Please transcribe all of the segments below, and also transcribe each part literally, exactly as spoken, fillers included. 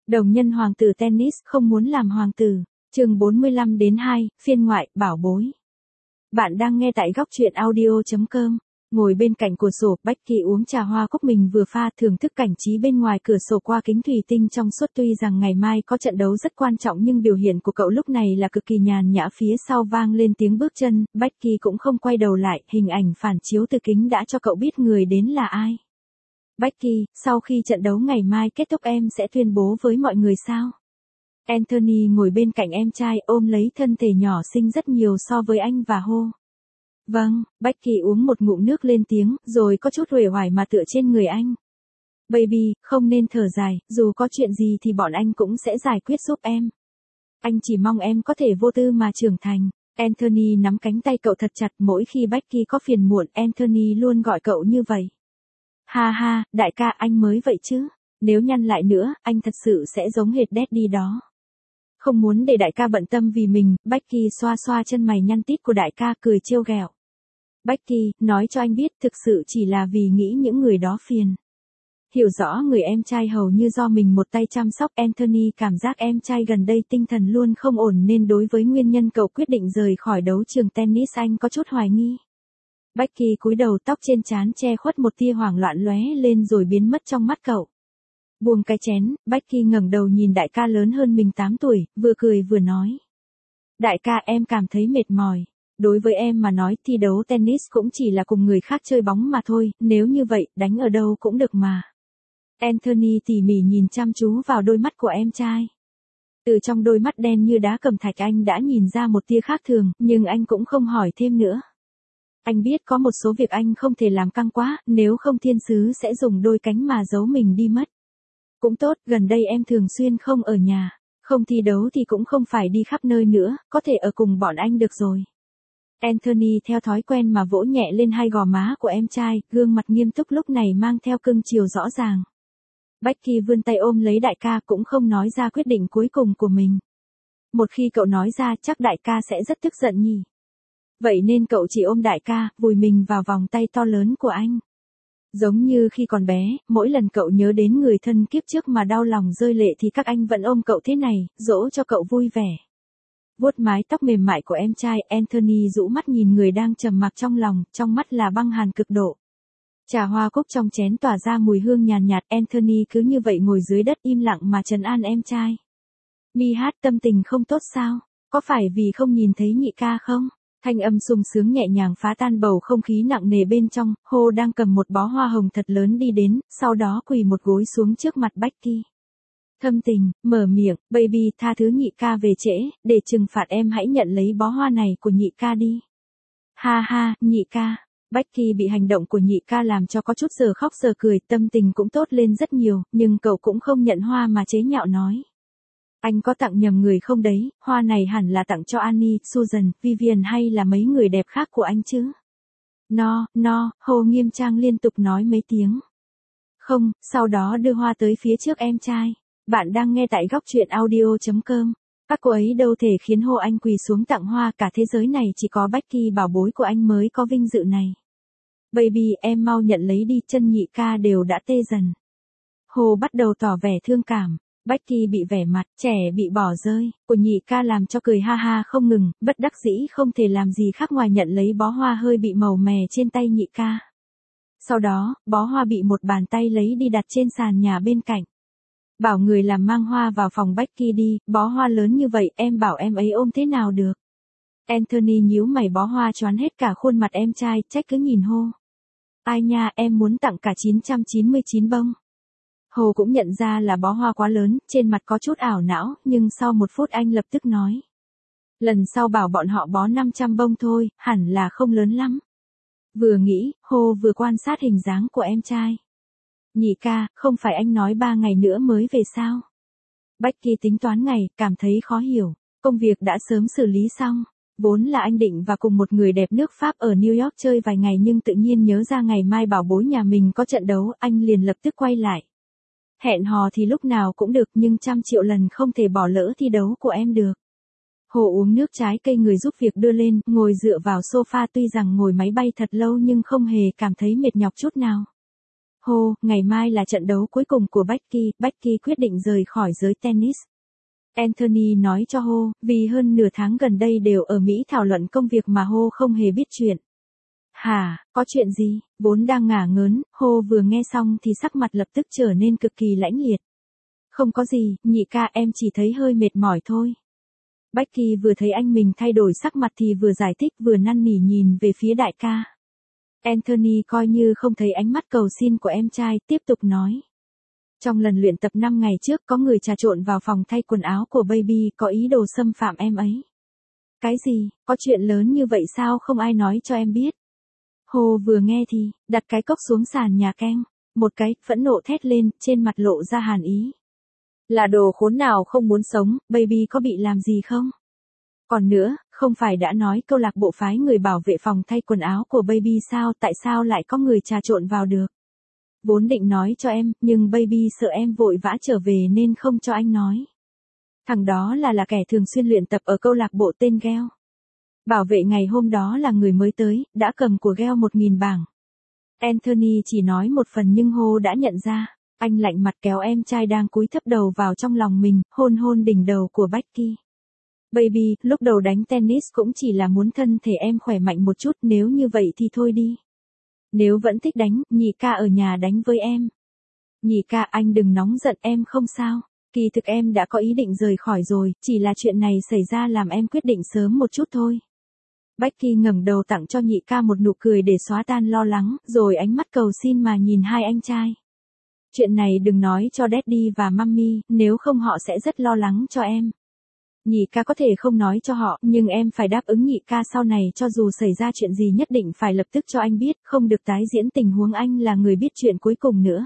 Đồng nhân hoàng tử tennis không muốn làm hoàng tử. Chương bốn mươi lăm đến hai, phiên ngoại, bảo bối. Bạn đang nghe tại góc truyện audio chấm com. Ngồi bên cạnh cửa sổ, Becky uống trà hoa cúc mình vừa pha, thưởng thức cảnh trí bên ngoài cửa sổ qua kính thủy tinh trong suốt. Tuy rằng ngày mai có trận đấu rất quan trọng nhưng biểu hiện của cậu lúc này là cực kỳ nhàn nhã. Phía sau vang lên tiếng bước chân, Becky cũng không quay đầu lại, hình ảnh phản chiếu từ kính đã cho cậu biết người đến là ai. Becky, sau khi trận đấu ngày mai kết thúc em sẽ tuyên bố với mọi người sao? Anthony ngồi bên cạnh em trai ôm lấy thân thể nhỏ xinh rất nhiều so với anh và hô. Vâng, Becky uống một ngụm nước lên tiếng, rồi có chút uể oải mà tựa trên người anh. Baby, không nên thở dài, dù có chuyện gì thì bọn anh cũng sẽ giải quyết giúp em. Anh chỉ mong em có thể vô tư mà trưởng thành. Anthony nắm cánh tay cậu thật chặt, mỗi khi Becky có phiền muộn, Anthony luôn gọi cậu như vậy. Ha ha, đại ca anh mới vậy chứ. Nếu nhăn lại nữa, anh thật sự sẽ giống hệt Daddy đó. Không muốn để đại ca bận tâm vì mình, Becky xoa xoa chân mày nhăn tít của đại ca cười trêu ghẹo. Becky, nói cho anh biết thực sự chỉ là vì nghĩ những người đó phiền. Hiểu rõ người em trai hầu như do mình một tay chăm sóc, Anthony cảm giác em trai gần đây tinh thần luôn không ổn nên đối với nguyên nhân cậu quyết định rời khỏi đấu trường tennis anh có chút hoài nghi. Becky cúi đầu, tóc trên trán che khuất một tia hoảng loạn lóe lên rồi biến mất trong mắt cậu. Buông cái chén, Becky ngẩng đầu nhìn đại ca lớn hơn mình tám tuổi, vừa cười vừa nói. Đại ca em cảm thấy mệt mỏi. Đối với em mà nói thi đấu tennis cũng chỉ là cùng người khác chơi bóng mà thôi, nếu như vậy, đánh ở đâu cũng được mà. Anthony tỉ mỉ nhìn chăm chú vào đôi mắt của em trai. Từ trong đôi mắt đen như đá cẩm thạch anh đã nhìn ra một tia khác thường, nhưng anh cũng không hỏi thêm nữa. Anh biết có một số việc anh không thể làm căng quá, nếu không thiên sứ sẽ dùng đôi cánh mà giấu mình đi mất. Cũng tốt, gần đây em thường xuyên không ở nhà, không thi đấu thì cũng không phải đi khắp nơi nữa, có thể ở cùng bọn anh được rồi. Anthony theo thói quen mà vỗ nhẹ lên hai gò má của em trai, gương mặt nghiêm túc lúc này mang theo cưng chiều rõ ràng. Becky vươn tay ôm lấy đại ca cũng không nói ra quyết định cuối cùng của mình. Một khi cậu nói ra chắc đại ca sẽ rất tức giận nhỉ. Vậy nên cậu chỉ ôm đại ca, vùi mình vào vòng tay to lớn của anh. Giống như khi còn bé, mỗi lần cậu nhớ đến người thân kiếp trước mà đau lòng rơi lệ thì các anh vẫn ôm cậu thế này, dỗ cho cậu vui vẻ. Vuốt mái tóc mềm mại của em trai, Anthony rũ mắt nhìn người đang trầm mặc trong lòng, trong mắt là băng hàn cực độ. Trà hoa cúc trong chén tỏa ra mùi hương nhàn nhạt, Anthony cứ như vậy ngồi dưới đất im lặng mà trấn an em trai. Mi hát tâm tình không tốt sao? Có phải vì không nhìn thấy nhị ca không? Thanh âm sung sướng nhẹ nhàng phá tan bầu không khí nặng nề bên trong, Hồ đang cầm một bó hoa hồng thật lớn đi đến, sau đó quỳ một gối xuống trước mặt Becky. Thâm tình, mở miệng, baby tha thứ nhị ca về trễ, để trừng phạt em hãy nhận lấy bó hoa này của nhị ca đi. Ha ha, nhị ca. Becky bị hành động của nhị ca làm cho có chút giờ khóc giờ cười, tâm tình cũng tốt lên rất nhiều, nhưng cậu cũng không nhận hoa mà chế nhạo nói. Anh có tặng nhầm người không đấy, hoa này hẳn là tặng cho Annie, Susan, Vivian hay là mấy người đẹp khác của anh chứ? No, no, Hồ nghiêm trang liên tục nói mấy tiếng. Không, sau đó đưa hoa tới phía trước em trai. Bạn đang nghe tại góc truyện audio chấm com. Các cô ấy đâu thể khiến Hồ anh quỳ xuống tặng hoa, cả thế giới này chỉ có Becky bảo bối của anh mới có vinh dự này. Baby em mau nhận lấy đi, chân nhị ca đều đã tê dần. Hồ bắt đầu tỏ vẻ thương cảm. Becky bị vẻ mặt trẻ bị bỏ rơi của nhị ca làm cho cười ha ha không ngừng, bất đắc dĩ không thể làm gì khác ngoài nhận lấy bó hoa hơi bị màu mè trên tay nhị ca. Sau đó, bó hoa bị một bàn tay lấy đi đặt trên sàn nhà bên cạnh. Bảo người làm mang hoa vào phòng Becky đi, bó hoa lớn như vậy em bảo em ấy ôm thế nào được. Anthony nhíu mày, bó hoa choán hết cả khuôn mặt em trai, trách cứ nhìn Hồ. Ai nha, em muốn tặng cả chín trăm chín mươi chín bông. Hồ cũng nhận ra là bó hoa quá lớn, trên mặt có chút ảo não, nhưng sau một phút anh lập tức nói. Lần sau bảo bọn họ bó năm trăm bông thôi, hẳn là không lớn lắm. Vừa nghĩ, Hồ vừa quan sát hình dáng của em trai. Nhị ca, không phải anh nói ba ngày nữa mới về sao? Becky tính toán ngày, cảm thấy khó hiểu. Công việc đã sớm xử lý xong. Vốn là anh định và cùng một người đẹp nước Pháp ở New York chơi vài ngày nhưng tự nhiên nhớ ra ngày mai bảo bối nhà mình có trận đấu, anh liền lập tức quay lại. Hẹn hò thì lúc nào cũng được nhưng trăm triệu lần không thể bỏ lỡ thi đấu của em được. Hồ uống nước trái cây người giúp việc đưa lên, ngồi dựa vào sofa, tuy rằng ngồi máy bay thật lâu nhưng không hề cảm thấy mệt nhọc chút nào. Hô, ngày mai là trận đấu cuối cùng của Becky, Becky quyết định rời khỏi giới tennis. Anthony nói cho Ho, vì hơn nửa tháng gần đây đều ở Mỹ thảo luận công việc mà Ho không hề biết chuyện. Hả, có chuyện gì? Vốn đang ngả ngớn, Ho vừa nghe xong thì sắc mặt lập tức trở nên cực kỳ lãnh liệt. Không có gì, nhị ca, em chỉ thấy hơi mệt mỏi thôi. Becky vừa thấy anh mình thay đổi sắc mặt thì vừa giải thích vừa năn nỉ nhìn về phía đại ca. Anthony coi như không thấy ánh mắt cầu xin của em trai, tiếp tục nói. Trong lần luyện tập năm ngày trước có người trà trộn vào phòng thay quần áo của Baby, có ý đồ xâm phạm em ấy. Cái gì, có chuyện lớn như vậy sao không ai nói cho em biết? Hồ vừa nghe thì, đặt cái cốc xuống sàn nhà keng, một cái, phẫn nộ thét lên, trên mặt lộ ra hàn ý. Là đồ khốn nào không muốn sống, Baby có bị làm gì không? Còn nữa, không phải đã nói câu lạc bộ phái người bảo vệ phòng thay quần áo của Baby sao, tại sao lại có người trà trộn vào được? Vốn định nói cho em, nhưng Baby sợ em vội vã trở về nên không cho anh nói. Thằng đó là là kẻ thường xuyên luyện tập ở câu lạc bộ tên Gale. Bảo vệ ngày hôm đó là người mới tới, đã cầm của Gale một nghìn bảng. Anthony chỉ nói một phần nhưng Ho đã nhận ra. Anh lạnh mặt kéo em trai đang cúi thấp đầu vào trong lòng mình, hôn hôn đỉnh đầu của Becky. Baby, lúc đầu đánh tennis cũng chỉ là muốn thân thể em khỏe mạnh một chút, nếu như vậy thì thôi đi. Nếu vẫn thích đánh, nhị ca ở nhà đánh với em. Nhị ca, anh đừng nóng giận, em không sao. Kỳ thực em đã có ý định rời khỏi rồi, chỉ là chuyện này xảy ra làm em quyết định sớm một chút thôi. Becky ngẩng đầu tặng cho nhị ca một nụ cười để xóa tan lo lắng, rồi ánh mắt cầu xin mà nhìn hai anh trai. Chuyện này đừng nói cho Daddy và Mummy, nếu không họ sẽ rất lo lắng cho em. Nhị ca có thể không nói cho họ, nhưng em phải đáp ứng nhị ca sau này cho dù xảy ra chuyện gì nhất định phải lập tức cho anh biết, không được tái diễn tình huống anh là người biết chuyện cuối cùng nữa.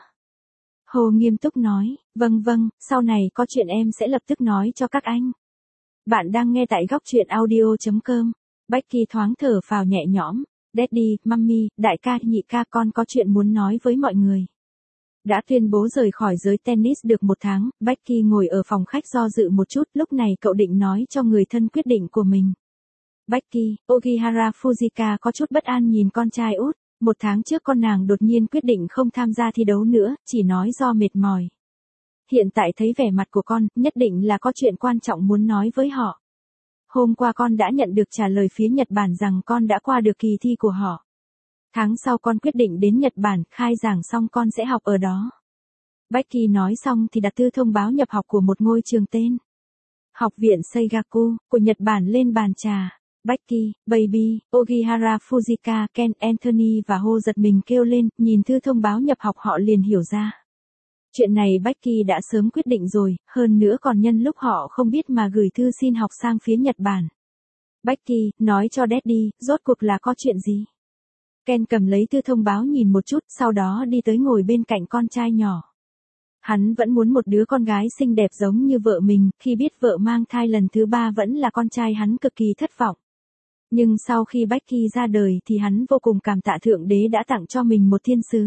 Hồ nghiêm túc nói, vâng vâng, sau này có chuyện em sẽ lập tức nói cho các anh. Bạn đang nghe tại góc truyện audio chấm com. Becky thoáng thở phào nhẹ nhõm. Daddy, Mummy, đại ca, nhị ca, con có chuyện muốn nói với mọi người. Đã tuyên bố rời khỏi giới tennis được một tháng, Becky ngồi ở phòng khách do dự một chút, lúc này cậu định nói cho người thân quyết định của mình. Becky, Ogihara Fujika có chút bất an nhìn con trai út, một tháng trước con nàng đột nhiên quyết định không tham gia thi đấu nữa, chỉ nói do mệt mỏi. Hiện tại thấy vẻ mặt của con, nhất định là có chuyện quan trọng muốn nói với họ. Hôm qua con đã nhận được trả lời phía Nhật Bản rằng con đã qua được kỳ thi của họ. Tháng sau con quyết định đến Nhật Bản, khai giảng xong con sẽ học ở đó. Becky nói xong thì đặt thư thông báo nhập học của một ngôi trường tên Học viện Seigaku, của Nhật Bản lên bàn trà. Becky, Baby, Ogihara Fujika, Ken, Anthony và Ho giật mình kêu lên, nhìn thư thông báo nhập học họ liền hiểu ra. Chuyện này Becky đã sớm quyết định rồi, hơn nữa còn nhân lúc họ không biết mà gửi thư xin học sang phía Nhật Bản. Becky, nói cho Daddy, rốt cuộc là có chuyện gì? Ken cầm lấy thư thông báo nhìn một chút, sau đó đi tới ngồi bên cạnh con trai nhỏ. Hắn vẫn muốn một đứa con gái xinh đẹp giống như vợ mình, khi biết vợ mang thai lần thứ ba vẫn là con trai hắn cực kỳ thất vọng. Nhưng sau khi Becky ra đời thì hắn vô cùng cảm tạ Thượng Đế đã tặng cho mình một thiên sứ.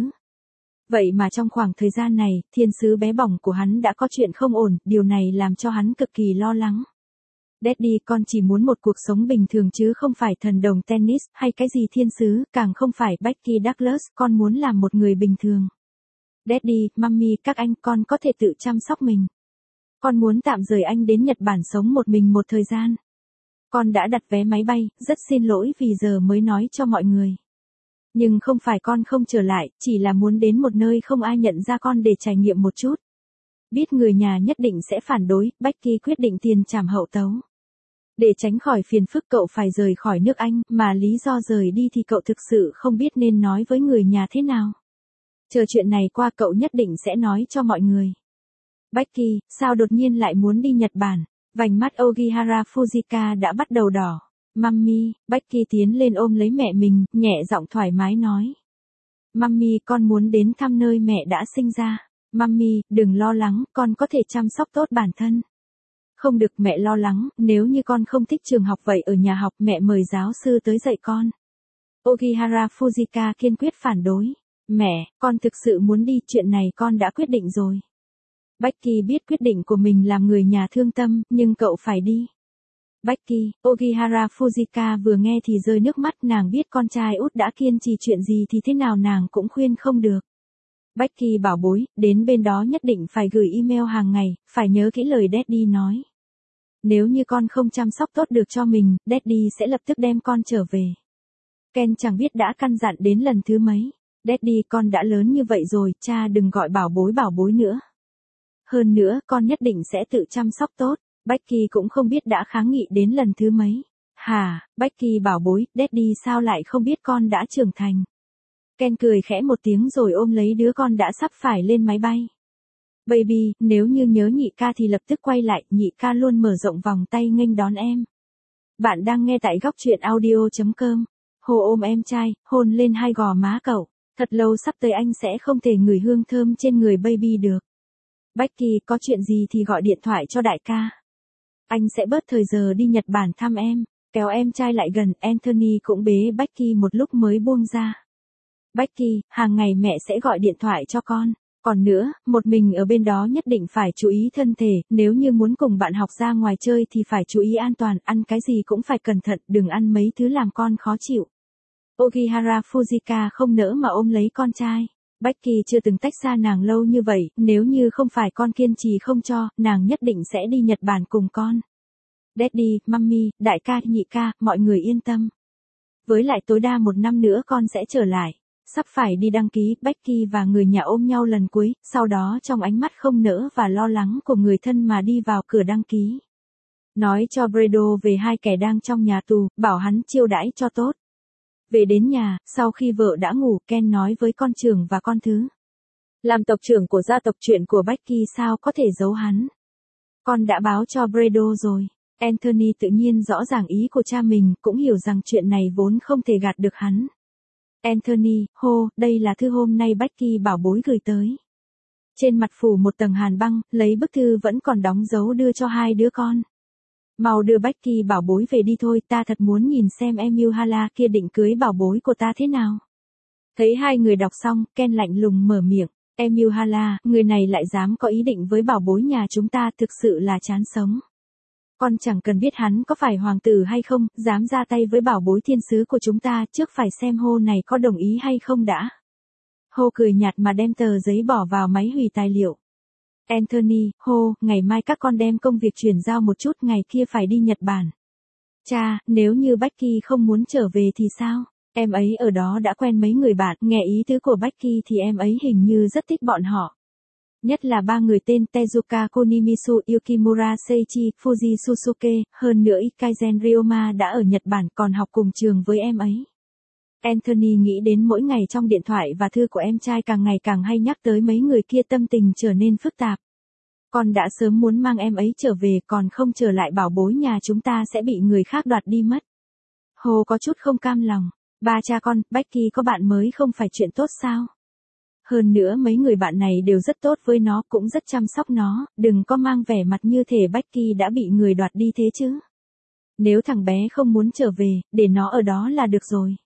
Vậy mà trong khoảng thời gian này, thiên sứ bé bỏng của hắn đã có chuyện không ổn, điều này làm cho hắn cực kỳ lo lắng. Daddy, con chỉ muốn một cuộc sống bình thường chứ không phải thần đồng tennis, hay cái gì thiên sứ, càng không phải Becky Douglas, con muốn làm một người bình thường. Daddy, Mummy, các anh, con có thể tự chăm sóc mình. Con muốn tạm rời anh đến Nhật Bản sống một mình một thời gian. Con đã đặt vé máy bay, rất xin lỗi vì giờ mới nói cho mọi người. Nhưng không phải con không trở lại, chỉ là muốn đến một nơi không ai nhận ra con để trải nghiệm một chút. Biết người nhà nhất định sẽ phản đối, Becky quyết định tiền trảm hậu tấu. Để tránh khỏi phiền phức cậu phải rời khỏi nước Anh, mà lý do rời đi thì cậu thực sự không biết nên nói với người nhà thế nào. Chờ chuyện này qua cậu nhất định sẽ nói cho mọi người. Becky, sao đột nhiên lại muốn đi Nhật Bản? Vành mắt Ogihara Fujika đã bắt đầu đỏ. Mummy, Becky tiến lên ôm lấy mẹ mình, nhẹ giọng thoải mái nói. Mummy, con muốn đến thăm nơi mẹ đã sinh ra. Mummy, đừng lo lắng, con có thể chăm sóc tốt bản thân. Không được, mẹ lo lắng, nếu như con không thích trường học vậy ở nhà học mẹ mời giáo sư tới dạy con. Ogihara Fujika kiên quyết phản đối. Mẹ, con thực sự muốn đi, chuyện này con đã quyết định rồi. Becky biết quyết định của mình làm người nhà thương tâm, nhưng cậu phải đi. Becky, Ogihara Fujika vừa nghe thì rơi nước mắt, nàng biết con trai út đã kiên trì chuyện gì thì thế nào nàng cũng khuyên không được. Becky bảo bối, đến bên đó nhất định phải gửi email hàng ngày, phải nhớ kỹ lời Daddy nói. Nếu như con không chăm sóc tốt được cho mình, Daddy sẽ lập tức đem con trở về. Ken chẳng biết đã căn dặn đến lần thứ mấy. Daddy, con đã lớn như vậy rồi, cha đừng gọi bảo bối bảo bối nữa. Hơn nữa, con nhất định sẽ tự chăm sóc tốt. Becky cũng không biết đã kháng nghị đến lần thứ mấy. Hả, Becky bảo bối, Daddy sao lại không biết con đã trưởng thành. Ken cười khẽ một tiếng rồi ôm lấy đứa con đã sắp phải lên máy bay. Baby, nếu như nhớ nhị ca thì lập tức quay lại, nhị ca luôn mở rộng vòng tay nghênh đón em. Bạn đang nghe tại góc truyện audio chấm com. Hồ ôm em trai, hôn lên hai gò má cậu. Thật lâu sắp tới anh sẽ không thể ngửi hương thơm trên người baby được. Becky, có chuyện gì thì gọi điện thoại cho đại ca. Anh sẽ bớt thời giờ đi Nhật Bản thăm em. Kéo em trai lại gần, Anthony cũng bế Becky một lúc mới buông ra. Becky, hàng ngày mẹ sẽ gọi điện thoại cho con. Còn nữa, một mình ở bên đó nhất định phải chú ý thân thể, nếu như muốn cùng bạn học ra ngoài chơi thì phải chú ý an toàn, ăn cái gì cũng phải cẩn thận, đừng ăn mấy thứ làm con khó chịu. Ogihara Fujika không nỡ mà ôm lấy con trai. Becky chưa từng tách xa nàng lâu như vậy, nếu như không phải con kiên trì không cho, nàng nhất định sẽ đi Nhật Bản cùng con. Daddy, Mummy, đại ca, nhị ca, mọi người yên tâm. Với lại tối đa một năm nữa con sẽ trở lại. Sắp phải đi đăng ký, Becky và người nhà ôm nhau lần cuối, sau đó trong ánh mắt không nỡ và lo lắng của người thân mà đi vào cửa đăng ký. Nói cho Bredo về hai kẻ đang trong nhà tù, bảo hắn chiêu đãi cho tốt. Về đến nhà, sau khi vợ đã ngủ, Ken nói với con trưởng và con thứ. Làm tộc trưởng của gia tộc, chuyện của Becky sao có thể giấu hắn. Con đã báo cho Bredo rồi. Anthony tự nhiên rõ ràng ý của cha mình, cũng hiểu rằng chuyện này vốn không thể gạt được hắn. Anthony, hô, đây là thư hôm nay Becky bảo bối gửi tới. Trên mặt phủ một tầng hàn băng, lấy bức thư vẫn còn đóng dấu đưa cho hai đứa con. Mau đưa Becky bảo bối về đi thôi, ta thật muốn nhìn xem em Yuhala kia định cưới bảo bối của ta thế nào. Thấy hai người đọc xong, Ken lạnh lùng mở miệng. Em Yuhala, người này lại dám có ý định với bảo bối nhà chúng ta, thực sự là chán sống. Con chẳng cần biết hắn có phải hoàng tử hay không, dám ra tay với bảo bối thiên sứ của chúng ta, trước phải xem Hô này có đồng ý hay không đã. Hô cười nhạt mà đem tờ giấy bỏ vào máy hủy tài liệu. Anthony, Hô, ngày mai các con đem công việc chuyển giao một chút, ngày kia phải đi Nhật Bản. Cha, nếu như Becky không muốn trở về thì sao? Em ấy ở đó đã quen mấy người bạn, nghe ý tứ của Becky thì em ấy hình như rất thích bọn họ. Nhất là ba người tên Tezuka Kunimisu, Yukimura Seichi, Fuji Susuke, hơn nữa Ikaizen Ryoma đã ở Nhật Bản còn học cùng trường với em ấy. Anthony nghĩ đến mỗi ngày trong điện thoại và thư của em trai càng ngày càng hay nhắc tới mấy người kia, tâm tình trở nên phức tạp. Con đã sớm muốn mang em ấy trở về, còn không trở lại bảo bối nhà chúng ta sẽ bị người khác đoạt đi mất. Hồ có chút không cam lòng. Ba cha con, Becky có bạn mới không phải chuyện tốt sao? Hơn nữa mấy người bạn này đều rất tốt với nó, cũng rất chăm sóc nó, đừng có mang vẻ mặt như thể Becky đã bị người đoạt đi thế chứ. Nếu thằng bé không muốn trở về, để nó ở đó là được rồi.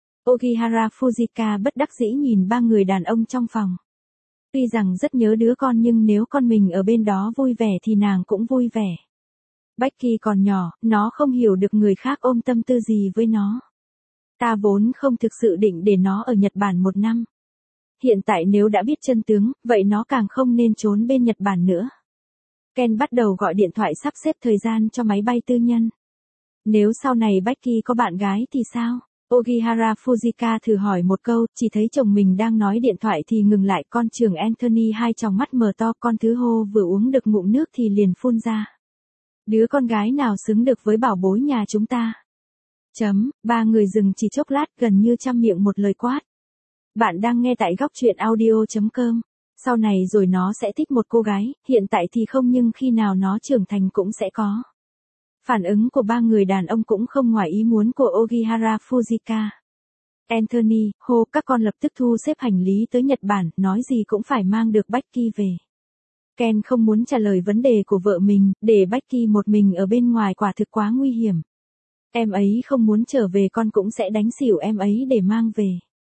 Ogihara Fujika bất đắc dĩ nhìn ba người đàn ông trong phòng. Tuy rằng rất nhớ đứa con nhưng nếu con mình ở bên đó vui vẻ thì nàng cũng vui vẻ. Becky còn nhỏ, nó không hiểu được người khác ôm tâm tư gì với nó. Ta vốn không thực sự định để nó ở Nhật Bản một năm. Hiện tại nếu đã biết chân tướng, vậy nó càng không nên trốn bên Nhật Bản nữa. Ken bắt đầu gọi điện thoại sắp xếp thời gian cho máy bay tư nhân. Nếu sau này Becky có bạn gái thì sao? Ogihara Fujika thử hỏi một câu, chỉ thấy chồng mình đang nói điện thoại thì ngừng lại. Con trưởng Anthony hai tròng mắt mở to, con thứ Hô vừa uống được ngụm nước thì liền phun ra. Đứa con gái nào xứng được với bảo bối nhà chúng ta? Chấm, ba người dừng chỉ chốc lát, gần như trăm miệng một lời quát. Bạn đang nghe tại góc truyện audio chấm com. Sau này rồi nó sẽ thích một cô gái, hiện tại thì không nhưng khi nào nó trưởng thành cũng sẽ có. Phản ứng của ba người đàn ông cũng không ngoài ý muốn của Ogihara Fujika. Anthony, Hô, các con lập tức thu xếp hành lý tới Nhật Bản, nói gì cũng phải mang được Becky về. Ken không muốn trả lời vấn đề của vợ mình, để Becky một mình ở bên ngoài quả thực quá nguy hiểm. Em ấy không muốn trở về, con cũng sẽ đánh xỉu em ấy để mang về.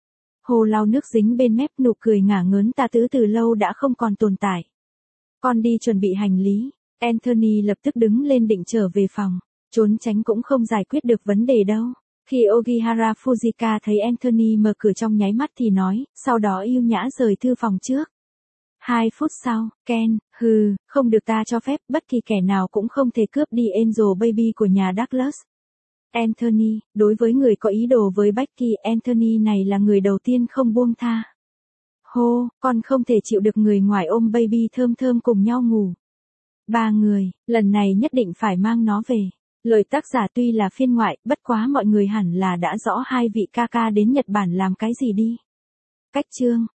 Hồ lau nước dính bên mép, nụ cười ngả ngớn ta tứ từ lâu đã không còn tồn tại. Con đi chuẩn bị hành lý. Anthony lập tức đứng lên định trở về phòng. Trốn tránh cũng không giải quyết được vấn đề đâu. Khi Ogihara Fujika thấy Anthony mở cửa trong nháy mắt thì nói, sau đó yêu nhã rời thư phòng trước. Hai phút sau, Ken, hừ, không được ta cho phép, bất kỳ kẻ nào cũng không thể cướp đi Angel Baby của nhà Douglas. Anthony, đối với người có ý đồ với Becky, Anthony này là người đầu tiên không buông tha. Hô, con không thể chịu được người ngoài ôm baby thơm thơm cùng nhau ngủ. Ba người, lần này nhất định phải mang nó về. Lời tác giả tuy là phiên ngoại, bất quá mọi người hẳn là đã rõ hai vị ca ca đến Nhật Bản làm cái gì đi. Cách chương